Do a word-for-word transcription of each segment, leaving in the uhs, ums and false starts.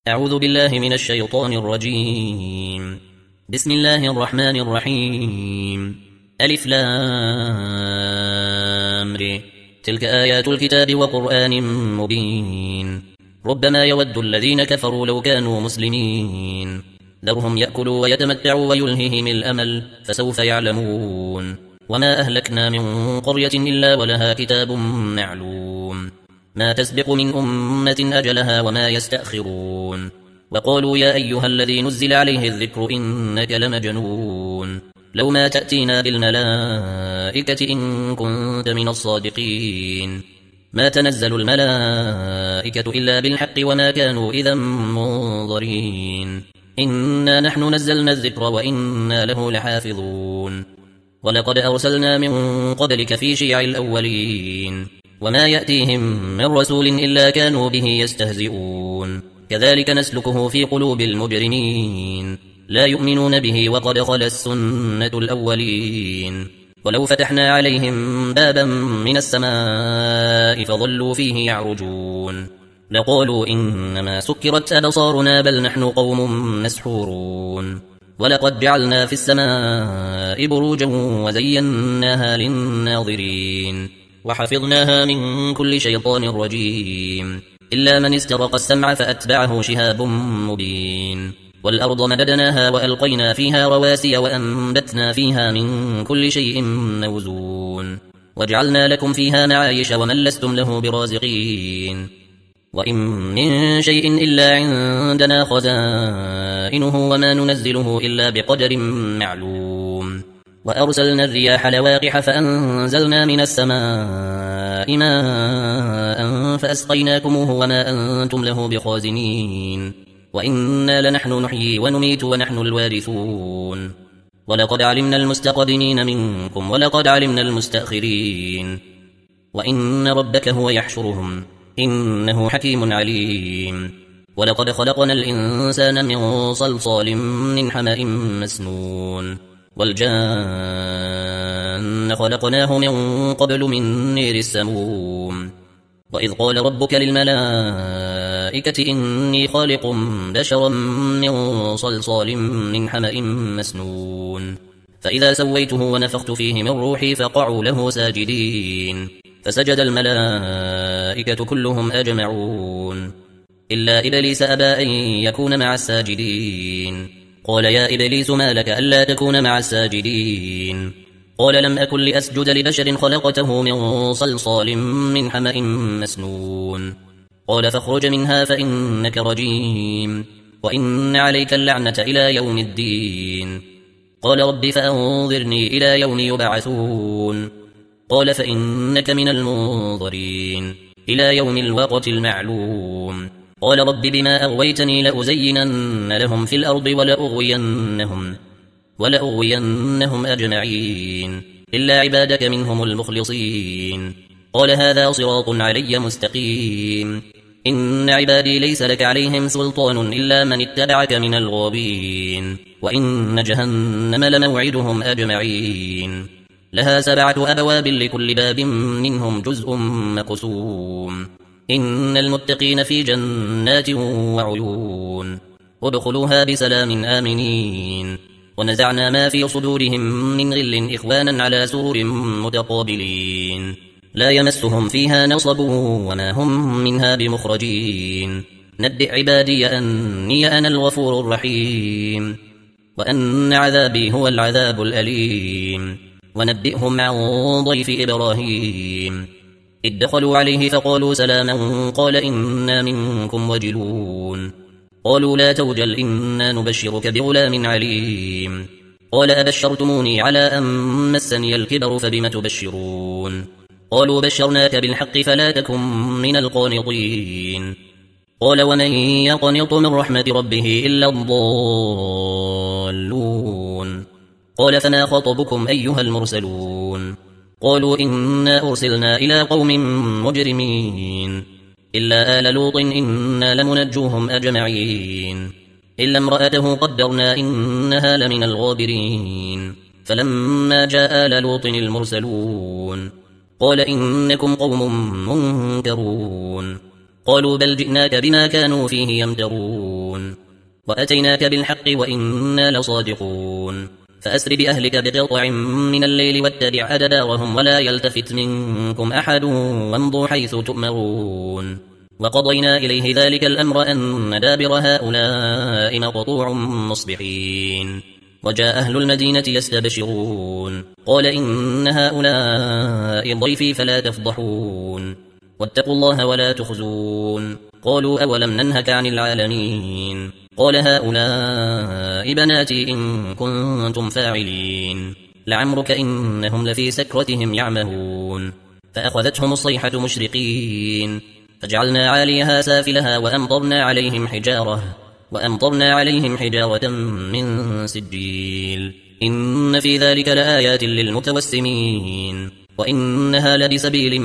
أعوذ بالله من الشيطان الرجيم. بسم الله الرحمن الرحيم. ألف لام ر. تلك آيات الكتاب وقرآن مبين. ربما يود الذين كفروا لو كانوا مسلمين. ذرهم يأكلوا ويتمتعوا ويلههم الأمل فسوف يعلمون. وما أهلكنا من قرية إلا ولها كتاب معلوم. ما تسبق من أمة أجلها وما يستأخرون. وقالوا يا أيها الذي نزل عليه الذكر إنك لمجنون. لو ما تأتينا بالملائكة إن كنت من الصادقين. ما تنزل الملائكة إلا بالحق وما كانوا إذا منظرين. إنا نحن نزلنا الذكر وإنا له لحافظون. ولقد أرسلنا من قبلك في شيع الأولين. وما يأتيهم من رسول إلا كانوا به يستهزئون. كذلك نسلكه في قلوب المجرمين. لا يؤمنون به وقد خلت السنة الأولين. ولو فتحنا عليهم بابا من السماء فظلوا فيه يعرجون لقالوا إنما سكرت أبصارنا بل نحن قوم مسحورون. ولقد جعلنا في السماء بروجا وزيناها للناظرين وحفظناها من كل شيطان رجيم إلا من استرق السمع فأتبعه شهاب مبين. والأرض مددناها وألقينا فيها رواسي وأنبتنا فيها من كل شيء موزون. وجعلنا لكم فيها معايش ومن لستم له برازقين. وإن من شيء إلا عندنا خزائنه وما ننزله إلا بقدر معلوم. وأرسلنا الرياح لواقح فأنزلنا من السماء ماء فأسقيناكموه وما أنتم له بخازنين. وإنا لنحن نحيي ونميت ونحن الوارثون. ولقد علمنا المستقدمين منكم ولقد علمنا المستأخرين. وإن ربك هو يحشرهم إنه حكيم عليم. ولقد خلقنا الإنسان من صلصال من حمأ مسنون. والجان خلقناه من قبل من نير السموم. وإذ قال ربك للملائكة إني خالق بشرا من صلصال من حمأ مسنون. فإذا سويته ونفخت فيه من روحي فقعوا له ساجدين. فسجد الملائكة كلهم أجمعون إلا إبليس أبى أن يكون مع الساجدين. قال يا إبليس ما لك ألا تكون مع الساجدين. قال لم أكن لأسجد لبشر خلقته من صلصال من حمأ مسنون. قال فاخرج منها فإنك رجيم وإن عليك اللعنة إلى يوم الدين. قال رب فأنظرني إلى يوم يبعثون. قال فإنك من المنظرين إلى يوم الوقت المعلوم. قال رب بما أغويتني لأزينن لهم في الأرض ولأغوينهم, ولأغوينهم أجمعين إلا عبادك منهم المخلصين. قال هذا صراط علي مستقيم. إن عبادي ليس لك عليهم سلطان إلا من اتبعك من الغابين. وإن جهنم لموعدهم أجمعين. لها سبعة أبواب لكل باب منهم جزء مقسوم. إن المتقين في جنات وعيون. ادخلوها بسلام آمنين. ونزعنا ما في صدورهم من غل إخوانا على سرر متقابلين لا يمسهم فيها نصب وما هم منها بمخرجين. نبئ عبادي أني أنا الغفور الرحيم وأن عذابي هو العذاب الأليم. ونبئهم عن ضيف إبراهيم إذ دخلوا عليه فقالوا سلاما قال إنا منكم وجلون. قالوا لا توجل إنا نبشرك بغلام عليم. قال أبشرتموني على أن مسني الكبر فبم تبشرون. قالوا بشرناك بالحق فلا تكن من القانطين. قال ومن يقنط من رحمة ربه إلا الضالون. قال فما خطبكم أيها المرسلون. قالوا إنا أرسلنا إلى قوم مجرمين إلا آل لوط إنا لمنجوهم أجمعين إلا امرأته قدرنا إنها لمن الغابرين. فلما جاء آل لوط المرسلون قال إنكم قوم منكرون. قالوا بل جئناك بما كانوا فيه يمترون وأتيناك بالحق وإنا لصادقون فأسر بأهلك بقطع من الليل واتبع أدبارهم ولا يلتفت منكم أحد وامضوا حيث تؤمرون وقضينا إليه ذلك الأمر أن دابر هؤلاء مقطوع مصبحين وجاء أهل المدينة يستبشرون قال إن هؤلاء ضيفي فلا تفضحون واتقوا الله ولا تخزون قالوا أولم ننهك عن العالمين قال هؤلاء بناتي إن كنتم فاعلين لعمرك إنهم لفي سكرتهم يعمهون فأخذتهم الصيحة مشرقين فجعلنا عاليها سافلها وأمطرنا عليهم حجارة وأمطرنا عليهم حجارة من سجيل إن في ذلك لآيات للمتوسمين وإنها لبسبيل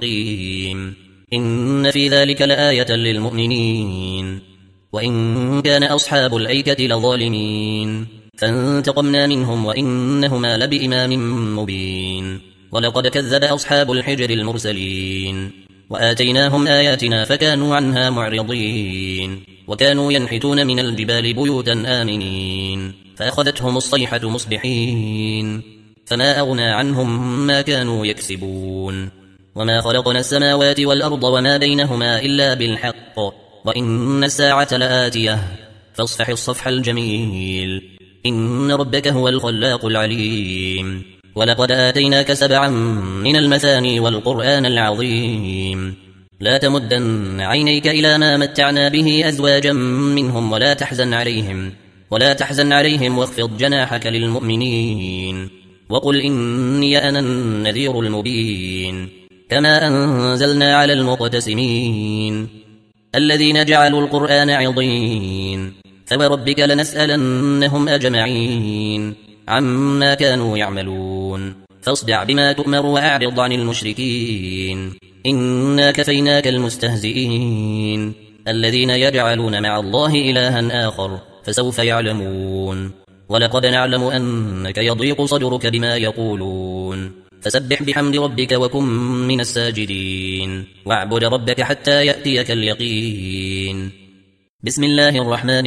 مقيم إن في ذلك لآية للمؤمنين وإن كان أصحاب الأيكة لظالمين فانتقمنا منهم وإنهما لبإمام مبين ولقد كذب أصحاب الحجر المرسلين وآتيناهم آياتنا فكانوا عنها معرضين وكانوا ينحتون من الجبال بيوتا آمنين فأخذتهم الصيحة مصبحين فما أغنى عنهم ما كانوا يكسبون وما خلقنا السماوات والأرض وما بينهما إلا بالحق وإن الساعة لآتية فاصفح الصفح الجميل إن ربك هو الخلاق العليم ولقد آتيناك سبعا من المثاني والقرآن العظيم لا تمدن عينيك إلى ما متعنا به أزواجا منهم ولا تحزن عليهم ولا تحزن عليهم واخفض جناحك للمؤمنين وقل إني أنا النذير المبين كما أنزلنا على المقتسمين الذين جعلوا القرآن عضين فوربك لنسألنهم أجمعين عما كانوا يعملون فاصدع بما تؤمر وأعرض عن المشركين إنا كفيناك المستهزئين الذين يجعلون مع الله إلها آخر فسوف يعلمون ولقد نعلم أنك يضيق صدرك بما يقولون فسبح بحمد ربك وكن من الساجدين واعبد ربك حتى يأتيك اليقين بسم الله الرحمن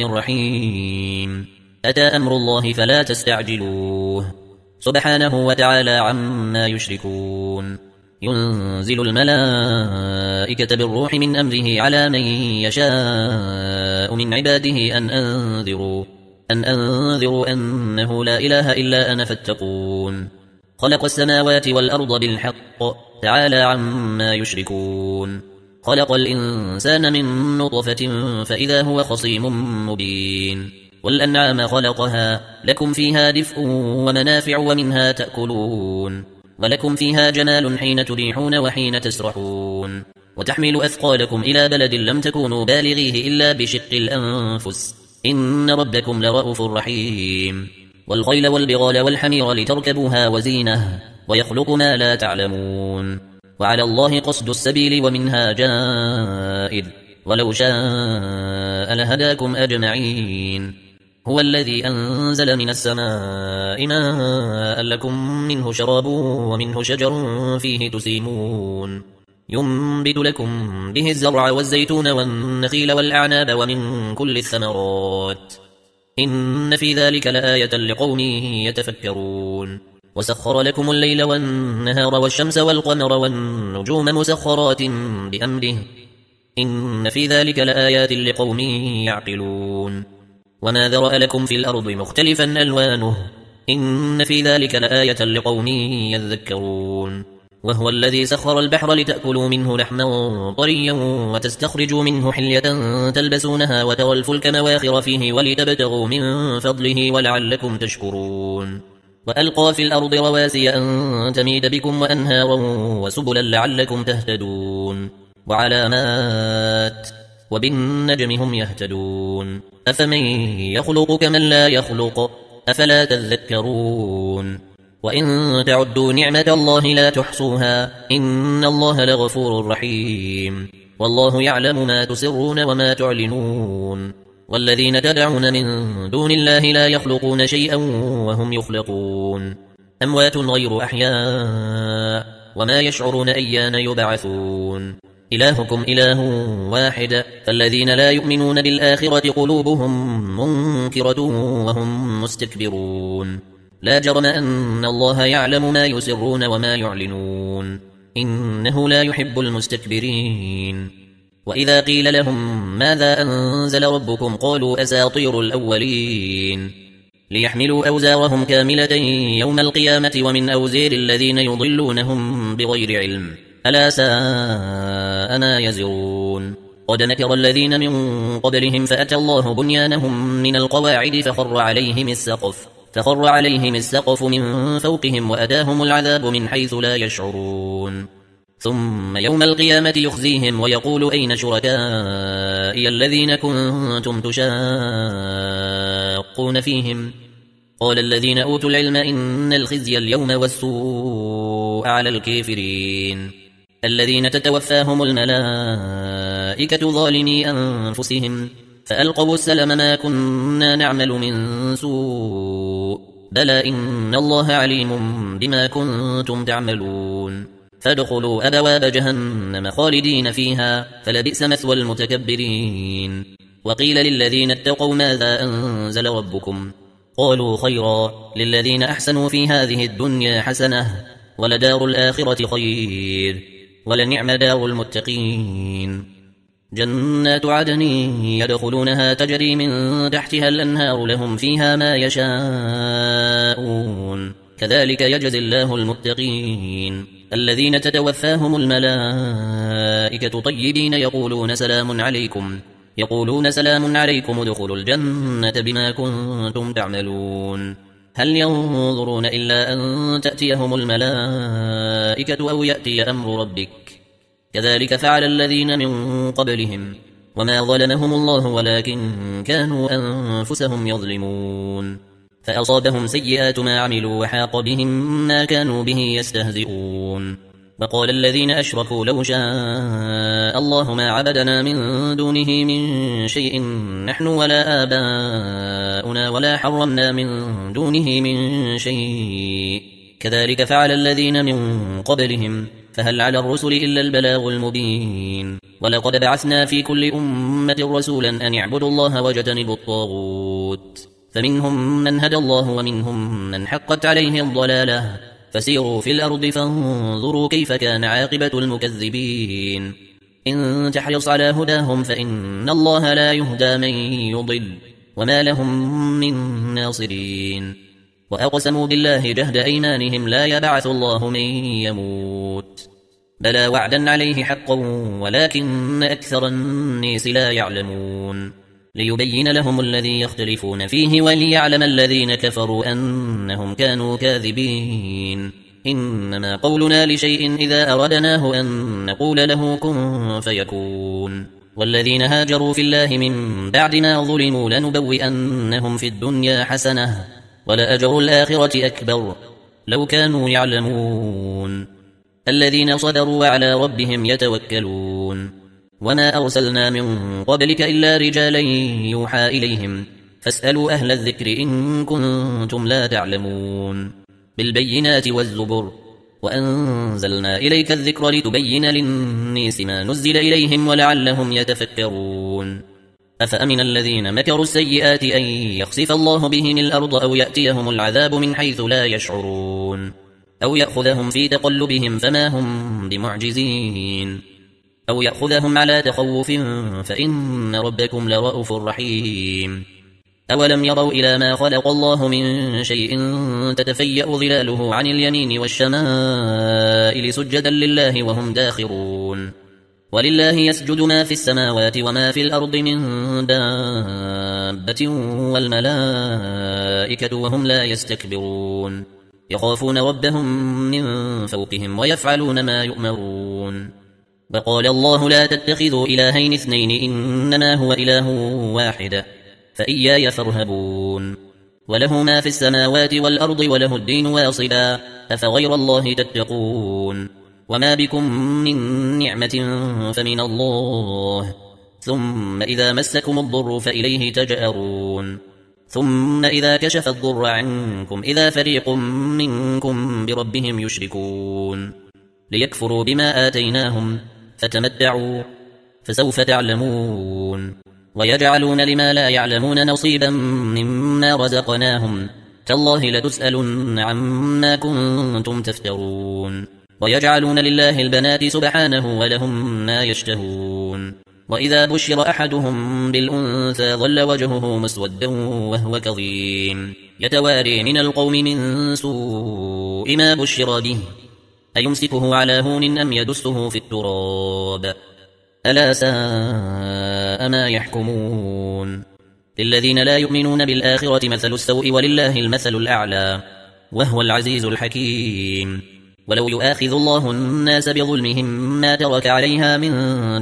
الرحيم أتى أمر الله فلا تستعجلوه سبحانه وتعالى عما يشركون ينزل الملائكة بالروح من أمره على من يشاء من عباده أن أنذروا أن أنذروا أنه لا إله إلا أنا فاتقون خلق السماوات والأرض بالحق تعالى عما يشركون خلق الإنسان من نطفة فإذا هو خصيم مبين والأنعام خلقها لكم فيها دفء ومنافع ومنها تأكلون ولكم فيها جمال حين تريحون وحين تسرحون وتحمل أثقالكم إلى بلد لم تكونوا بالغيه إلا بشق الأنفس إن ربكم لرؤوف رحيم والخيل والبغال والحمير لتركبوها وزينة ويخلق ما لا تعلمون وعلى الله قصد السبيل ومنها جائر ولو شاء لهداكم أجمعين هو الذي أنزل من السماء ماء لكم منه شراب ومنه شجر فيه تسيمون ينبت لكم به الزرع والزيتون والنخيل والأعناب ومن كل الثمرات إن في ذلك لآية لقوم يتفكرون وسخر لكم الليل والنهار والشمس والقمر والنجوم مسخرات بأمره إن في ذلك لآيات لقوم يعقلون وما ذرأ لكم في الأرض مختلفا ألوانه إن في ذلك لآية لقوم يذكرون وهو الذي سخر البحر لتأكلوا منه لحما طريا وتستخرجوا منه حلية تلبسونها وترى الفلك مواخر فيه ولتبتغوا من فضله ولعلكم تشكرون وألقى في الأرض رواسي أن تميد بكم وأنهارا وسبلا لعلكم تهتدون وعلامات وبالنجم هم يهتدون أفمن يخلق كمن لا يخلق أفلا تذكرون وإن تعدوا نعمة الله لا تحصوها إن الله لغفور رحيم والله يعلم ما تسرون وما تعلنون والذين تدعون من دون الله لا يخلقون شيئا وهم يخلقون أموات غير أحياء وما يشعرون أيان يبعثون إلهكم إله واحد فالذين لا يؤمنون بالآخرة قلوبهم منكرة وهم مستكبرون لا جرم أن الله يعلم ما يسرون وما يعلنون إنه لا يحب المستكبرين وإذا قيل لهم ماذا أنزل ربكم قالوا أساطير الأولين ليحملوا أوزارهم كاملة يوم القيامة ومن أوزير الذين يضلونهم بغير علم ألا ساء ما يزرون قد مكر الذين من قبلهم فأتى الله بنيانهم من القواعد فخر عليهم السقف فخر عليهم السقف من فوقهم وأتاهم العذاب من حيث لا يشعرون ثم يوم القيامة يخزيهم ويقول أين شركائي الذين كنتم تشاقون فيهم قال الذين أوتوا العلم إن الخزي اليوم والسوء على الكافرين الذين تتوفاهم الملائكة ظالمي أنفسهم فألقوا السلم ما كنا نعمل من سوء بلى إن الله عليم بما كنتم تعملون فادخلوا أبواب جهنم خالدين فيها فلبئس مثوى المتكبرين وقيل للذين اتقوا ماذا أنزل ربكم قالوا خيرا للذين أحسنوا في هذه الدنيا حسنة ولدار الآخرة خير ولنعم دار المتقين جنات عدن يدخلونها تجري من تحتها الأنهار لهم فيها ما يشاءون كذلك يجزي الله المتقين الذين تتوفاهم الملائكة طيبين يقولون سلام عليكم يقولون سلام عليكم ادخلوا الجنة بما كنتم تعملون هل ينظرون إلا أن تأتيهم الملائكة أو يأتي أمر ربك كذلك فعل الذين من قبلهم وما ظلمهم الله ولكن كانوا أنفسهم يظلمون فأصابهم سيئات ما عملوا وحاق بهم ما كانوا به يستهزئون وقال الذين أشركوا لو شاء الله ما عبدنا من دونه من شيء نحن ولا آباؤنا ولا حرمنا من دونه من شيء كذلك فعل الذين من قبلهم فهل على الرسل إلا البلاغ المبين ولقد بعثنا في كل أمة رسولا أن اعبدوا الله واجتنبوا الطاغوت فمنهم من هدى الله ومنهم من حقت عليه الضلالة فسيروا في الأرض فانظروا كيف كان عاقبة المكذبين إن تحرص على هداهم فإن الله لا يهدى من يضل وما لهم من ناصرين وأقسموا بالله جهد أيمانهم لا يبعث الله من يموت بلى وعدا عليه حقا ولكن أكثر الناس لا يعلمون ليبين لهم الذي يختلفون فيه وليعلم الذين كفروا أنهم كانوا كاذبين إنما قولنا لشيء إذا أردناه أن نقول له كن فيكون والذين هاجروا في الله من بعد ما ظلموا لنبوئنهم في الدنيا حسنة ولأجر الآخرة أكبر لو كانوا يعلمون الذين صبروا وعلى ربهم يتوكلون وما أرسلنا من قبلك إلا رجالا يوحى إليهم فاسألوا أهل الذكر إن كنتم لا تعلمون بالبينات والزبر وأنزلنا إليك الذكر لتبين للناس ما نزل إليهم ولعلهم يتفكرون أفأمن الذين مكروا السيئات أن يخسف الله بهم الأرض أو يأتيهم العذاب من حيث لا يشعرون أو يأخذهم في تقلبهم فما هم بمعجزين أو يأخذهم على تخوف فإن ربكم لرؤوف رحيم أولم يروا إلى ما خلق الله من شيء تتفيأ ظلاله عن اليمين والشمائل سجدا لله وهم داخرون ولله يسجد ما في السماوات وما في الأرض من دابة والملائكة وهم لا يستكبرون يخافون ربهم من فوقهم ويفعلون ما يؤمرون وقال الله لا تتخذوا إلهين اثنين إنما هو إله واحد فإياي فارهبون وله ما في السماوات والأرض وله الدين واصبا أفغير الله تتقون وما بكم من نعمة فمن الله ثم إذا مسكم الضر فإليه تجأرون ثم إذا كشف الضر عنكم إذا فريق منكم بربهم يشركون ليكفروا بما آتيناهم فتمتعوا فسوف تعلمون ويجعلون لما لا يعلمون نصيبا مما رزقناهم تالله لتسألن عما كنتم تفترون ويجعلون لله البنات سبحانه ولهم ما يشتهون وإذا بشر أحدهم بالأنثى ظل وجهه مسودا وهو كظيم يتواري من القوم من سوء ما بشر به أيمسكه على هون أم يدسه في التراب ألا ساء ما يحكمون للذين لا يؤمنون بالآخرة مثل السوء ولله المثل الأعلى وهو العزيز الحكيم ولو يؤاخذ الله الناس بظلمهم ما ترك عليها من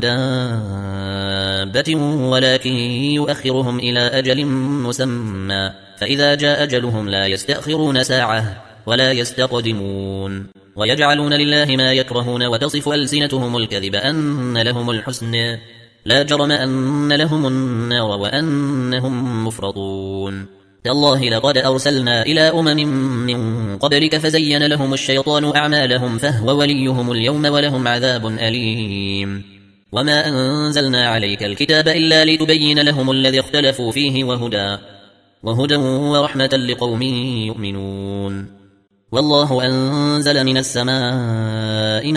دابة ولكن يؤخرهم إلى أجل مسمى فإذا جاء أجلهم لا يستأخرون ساعة ولا يستقدمون ويجعلون لله ما يكرهون وتصف ألسنتهم الكذب أن لهم الحسن لا جرم أن لهم النار وأنهم مفرطون تالله لقد أرسلنا إلى أمم من قبلك فزين لهم الشيطان أعمالهم فهو وليهم اليوم ولهم عذاب أليم وما أنزلنا عليك الكتاب إلا لتبين لهم الذي اختلفوا فيه وهدى وهدى ورحمة لقوم يؤمنون والله أنزل من السماء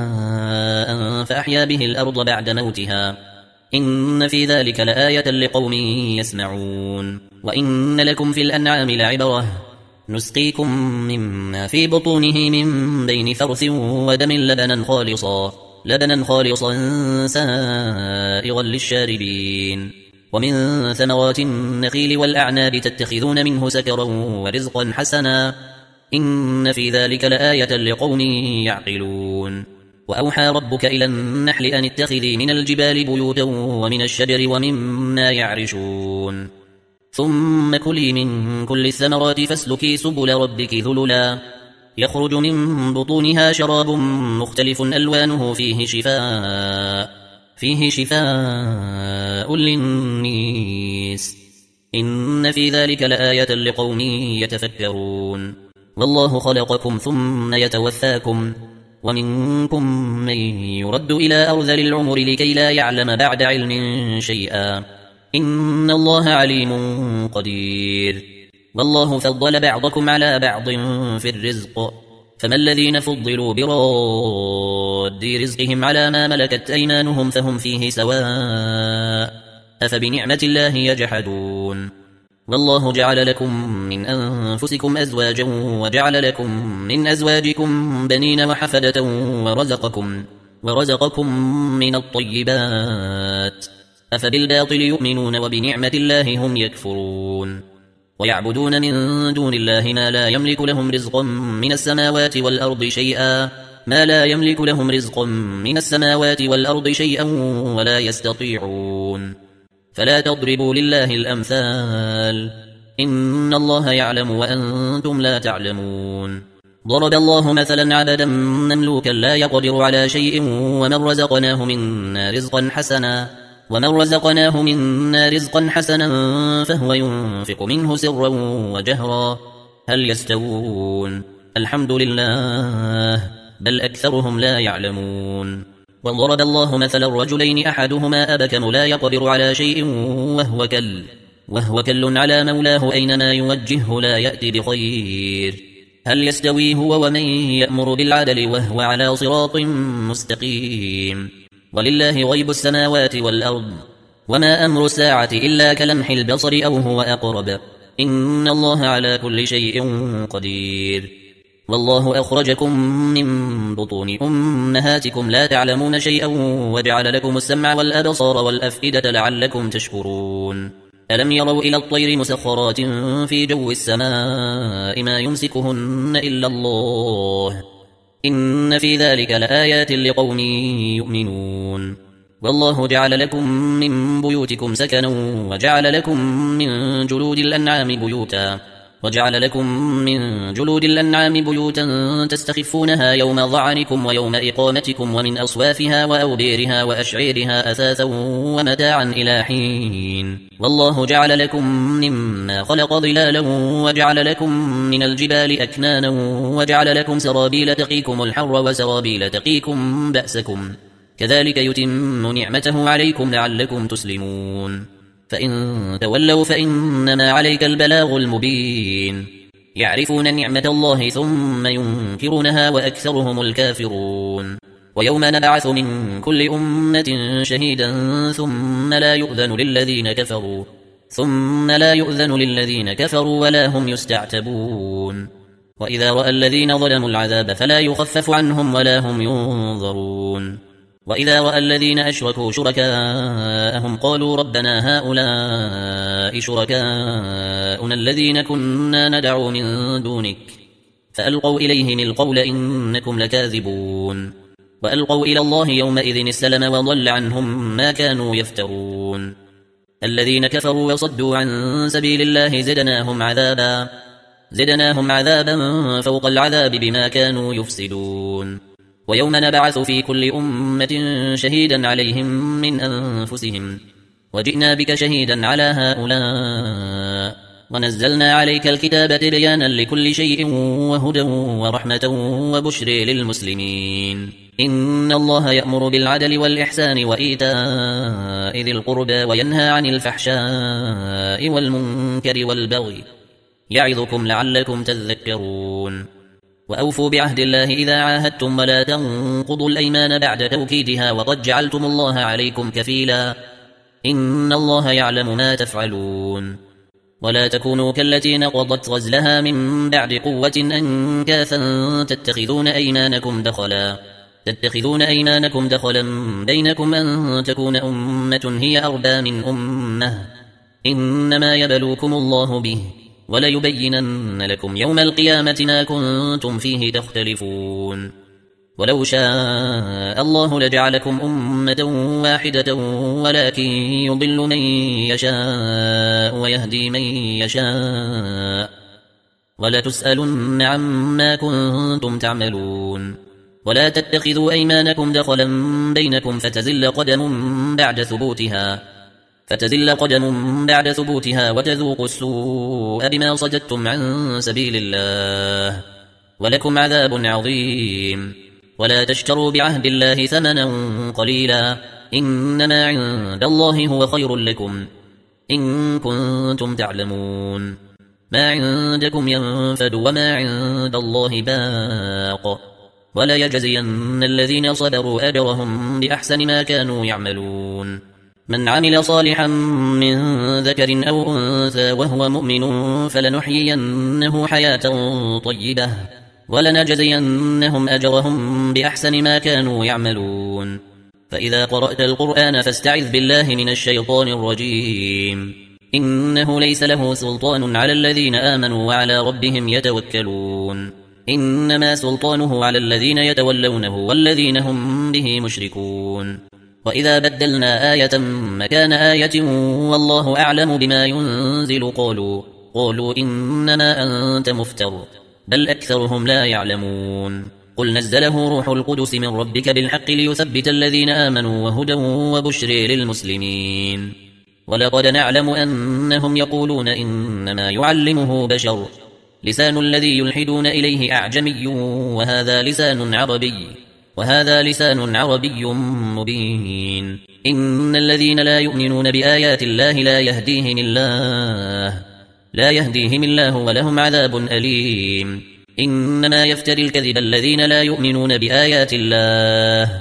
ماء فأحيا به الأرض بعد موتها إن في ذلك لآية لقوم يسمعون وإن لكم في الأنعام لعبرة نسقيكم مما في بطونه من بين فرث ودم لبنا خالصا لبنا خالصا سائغا للشاربين ومن ثمرات النخيل والأعناب تتخذون منه سكرا ورزقا حسنا إن في ذلك لآية لقوم يعقلون وأوحى ربك إلى النحل أن اتخذي من الجبال بيوتا ومن الشجر ومما يعرشون ثم كلي من كل الثمرات فاسلكي سبل ربك ذللا يخرج من بطونها شراب مختلف ألوانه فيه شفاء فيه شفاء للناس إن في ذلك لآية لقوم يتفكرون والله خلقكم ثم يتوفاكم ومنكم من يرد إلى أرذل العمر لكي لا يعلم بعد علم شيئا إن الله عليم قدير والله فضل بعضكم على بعض في الرزق فما الذين فضلوا براد رزقهم على ما ملكت أيمانهم فهم فيه سواء أفبنعمة الله يجحدون والله جعل لكم من أنفسكم أزواجا وجعل لكم من أزواجكم بنين وحفدة ورزقكم, ورزقكم من الطيبات أفبالباطل يؤمنون وبنعمة الله هم يكفرون ويعبدون من دون الله ما لا يملك لهم رزقا من السماوات والأرض شيئا ما لا يملك لهم رزقا من السماوات والأرض شيئا ولا يستطيعون فلا تضربوا لله الأمثال إن الله يعلم وأنتم لا تعلمون ضرب الله مثلا عبدا مملوكا لا يقدر على شيء ومن رزقناه منا رزقا حسنا ومن رزقناه منا رزقا حسنا فهو ينفق منه سرا وجهرا هل يستوون الحمد لله بل أكثرهم لا يعلمون وضرب الله مثلا الرجلين أحدهما أبكم لا يقدر على شيء وهو كل وهو كل على مولاه أينما يوجهه لا يأتي بخير هل يستوي هو ومن يأمر بالعدل وهو على صراط مستقيم ولله غيب السماوات والأرض وما أمر الساعة إلا كلمح البصر أو هو أقرب إن الله على كل شيء قدير والله أخرجكم من بطون أمهاتكم لا تعلمون شيئا وجعل لكم السمع والأبصار والأفئدة لعلكم تشكرون ألم يروا إلى الطير مسخرات في جو السماء ما يمسكهن إلا الله إن في ذلك لآيات لقوم يؤمنون والله جعل لكم من بيوتكم سكنا وجعل لكم من جلود الأنعام بيوتا وجعل لكم من جلود الأنعام بيوتا تستخفونها يوم ظعنكم ويوم إقامتكم ومن أصوافها وأوبيرها وأشعيرها أثاثا ومتاعا إلى حين والله جعل لكم مما خلق ظلالا وجعل لكم من الجبال أكنانا وجعل لكم سرابيل تقيكم الحر وسرابيل تقيكم بأسكم كذلك يتم نعمته عليكم لعلكم تسلمون فإن تولوا فإنما عليك البلاغ المبين يعرفون نعمة الله ثم ينكرونها وأكثرهم الكافرون ويوم نبعث من كل أمة شهيدا ثم لا يؤذن للذين كفروا ثم لا يؤذن للذين كفروا ولا هم يستعتبون وإذا رأى الذين ظلموا العذاب فلا يخفف عنهم ولا هم ينظرون وإذا رأى الذين أشركوا شركاءهم قالوا ربنا هؤلاء شركاؤنا الذين كنا ندعو من دونك فألقوا إليهم القول إنكم لكاذبون وألقوا إلى الله يومئذ السلم وضل عنهم ما كانوا يفترون الذين كفروا وصدوا عن سبيل الله زدناهم عذابا زدناهم عذابا فوق العذاب بما كانوا يفسدون ويوم نبعث في كل أمة شهيدا عليهم من أنفسهم وجئنا بك شهيدا على هؤلاء ونزلنا عليك الكتاب تبيانا لكل شيء وهدى ورحمة وبشر للمسلمين إن الله يأمر بالعدل والإحسان وإيتاء ذي القربى وينهى عن الفحشاء والمنكر والبغي يعظكم لعلكم تذكرون وأوفوا بعهد الله إذا عاهدتم ولا تنقضوا الأيمان بعد توكيدها وقد جعلتم الله عليكم كفيلا إن الله يعلم ما تفعلون ولا تكونوا كالتي نقضت غزلها من بعد قوة أنكاثا تتخذون أيمانكم دخلا تتخذون أيمانكم دخلا بينكم أن تكون أمة هي أربى من أمة إنما يبلوكم الله به وليبينن لكم يوم القيامة ما كنتم فيه تختلفون ولو شاء الله لجعلكم أمة واحدة ولكن يضل من يشاء ويهدي من يشاء ولتسألن عما كنتم تعملون ولا تتخذوا أيمانكم دخلا بينكم فتزل قدم بعد ثبوتها فتزل قدم بعد ثبوتها وتذوقوا السوء بما صددتم عن سبيل الله ولكم عذاب عظيم ولا تشتروا بعهد الله ثمنا قليلا إنما عند الله هو خير لكم إن كنتم تعلمون ما عندكم ينفد وما عند الله باق ولا يجزين الذين صبروا أجرهم بأحسن ما كانوا يعملون من عمل صالحا من ذكر أو أنثى وهو مؤمن فلنحيينه حياة طيبة ولنجزينهم أجرهم بأحسن ما كانوا يعملون فإذا قرأت القرآن فاستعذ بالله من الشيطان الرجيم إنه ليس له سلطان على الذين آمنوا وعلى ربهم يتوكلون إنما سلطانه على الذين يتولونه والذين هم به مشركون وإذا بدلنا آية مكان آية والله أعلم بما ينزل قالوا قالوا إنما أنت مفتر بل أكثرهم لا يعلمون قل نزله روح القدس من ربك بالحق ليثبت الذين آمنوا وهدى وبشر للمسلمين ولقد نعلم أنهم يقولون إنما يعلمه بشر لسان الذي يلحدون إليه أعجمي وهذا لسان عربي وهذا لسان عربي مبين إن الذين لا يؤمنون بآيات الله لا يهديهم الله لا يهديهم الله ولهم عذاب أليم إنما يفتري الكذب الذين لا يؤمنون بآيات الله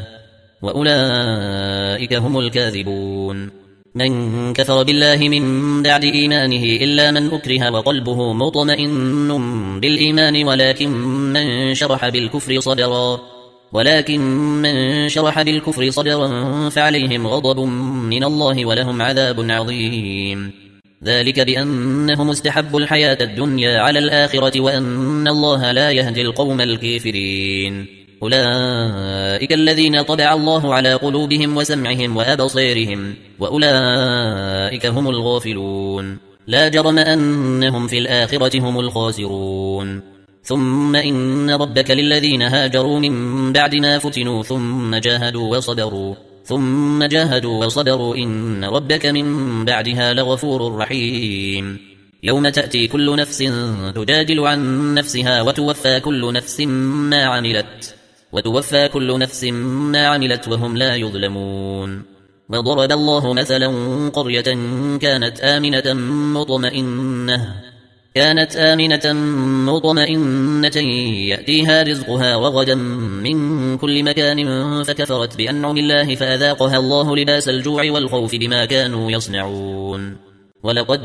وأولئك هم الكاذبون من كفر بالله من بعد إيمانه إلا من أكره وقلبه مطمئن بالإيمان ولكن من شرح بالكفر صدرا ولكن من شرح بالكفر صدرا فعليهم غضب من الله ولهم عذاب عظيم ذلك بأنهم استحبوا الحياة الدنيا على الآخرة وأن الله لا يهدي القوم الكافرين أولئك الذين طبع الله على قلوبهم وسمعهم وأبصيرهم وأولئك هم الغافلون لا جرم أنهم في الآخرة هم الخاسرون ثم إن ربك للذين هاجروا من بعد ما فتنوا ثم جاهدوا وصبروا ثم جاهدوا وصبروا إن ربك من بعدها لغفور رحيم يوم تأتي كل نفس تجادل عن نفسها وتوفى كل نفس ما عملت وتوفى كل نفس ما عملت وهم لا يظلمون. وضرب الله مثلا قرية كانت آمنة مطمئنة كانت آمنة مطمئنة يأتيها رزقها رغدا من كل مكان فكفرت بأنعم الله فأذاقها الله لباس الجوع والخوف بما كانوا يصنعون. ولقد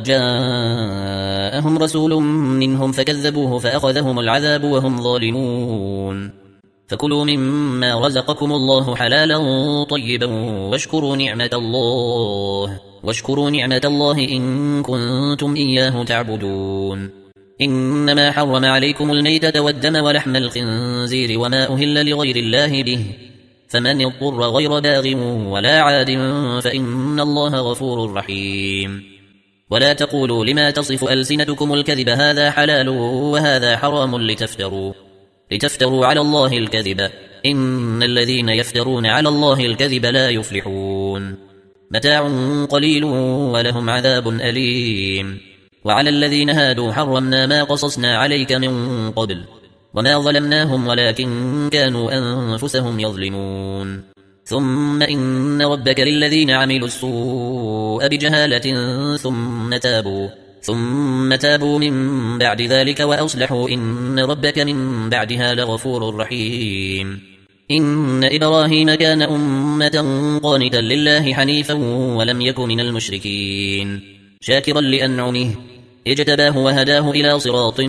جاءهم رسول منهم فكذبوه فأخذهم العذاب وهم ظالمون. فكلوا مما رزقكم الله حلالا طيبا واشكروا نعمة الله واشكروا نعمة الله إن كنتم إياه تعبدون. إنما حرم عليكم الميتة والدم ولحم الخنزير وما أهل لغير الله به فمن اضطر غير باغ ولا عاد فإن الله غفور رحيم. ولا تقولوا لما تصف ألسنتكم الكذب هذا حلال وهذا حرام لتفتروا لتفتروا على الله الكذب إن الذين يفترون على الله الكذب لا يفلحون. متاع قليل ولهم عذاب أليم. وعلى الذين هادوا حرمنا ما قصصنا عليك من قبل وما ظلمناهم ولكن كانوا أنفسهم يظلمون. ثم إن ربك للذين عملوا السوء بجهالة ثم تابوا ثم تابوا من بعد ذلك وأصلحوا إن ربك من بعدها لغفور رحيم. إن إبراهيم كان أمة قانتا لله حنيفا ولم يك من المشركين شاكرا لأنعمه اجتباه وهداه إلى صراط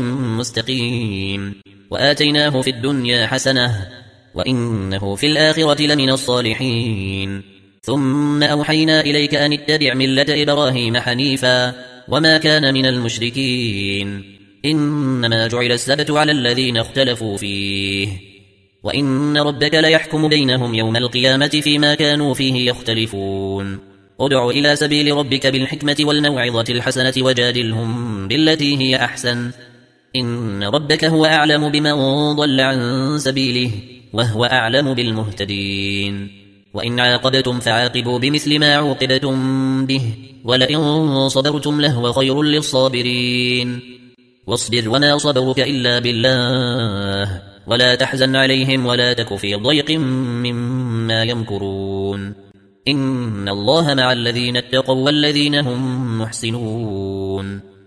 مستقيم. وآتيناه في الدنيا حسنة وإنه في الآخرة لمن الصالحين. ثم أوحينا إليك أن اتبع ملة إبراهيم حنيفا وما كان من المشركين. إنما جعل السبت على الذين اختلفوا فيه وإن ربك ليحكم بينهم يوم القيامة فيما كانوا فيه يختلفون. ادع إلى سبيل ربك بالحكمة والموعظة الحسنة وجادلهم بالتي هي أحسن إن ربك هو أعلم بمن ضل عن سبيله وهو أعلم بالمهتدين. وإن عاقبتم فعاقبوا بمثل ما عوقبتم به ولئن صبرتم لهو خير للصابرين. واصبر وما صبرك إلا بالله ولا تحزن عليهم ولا تك في ضيق مما يمكرون. إن الله مع الذين اتقوا والذين هم محسنون.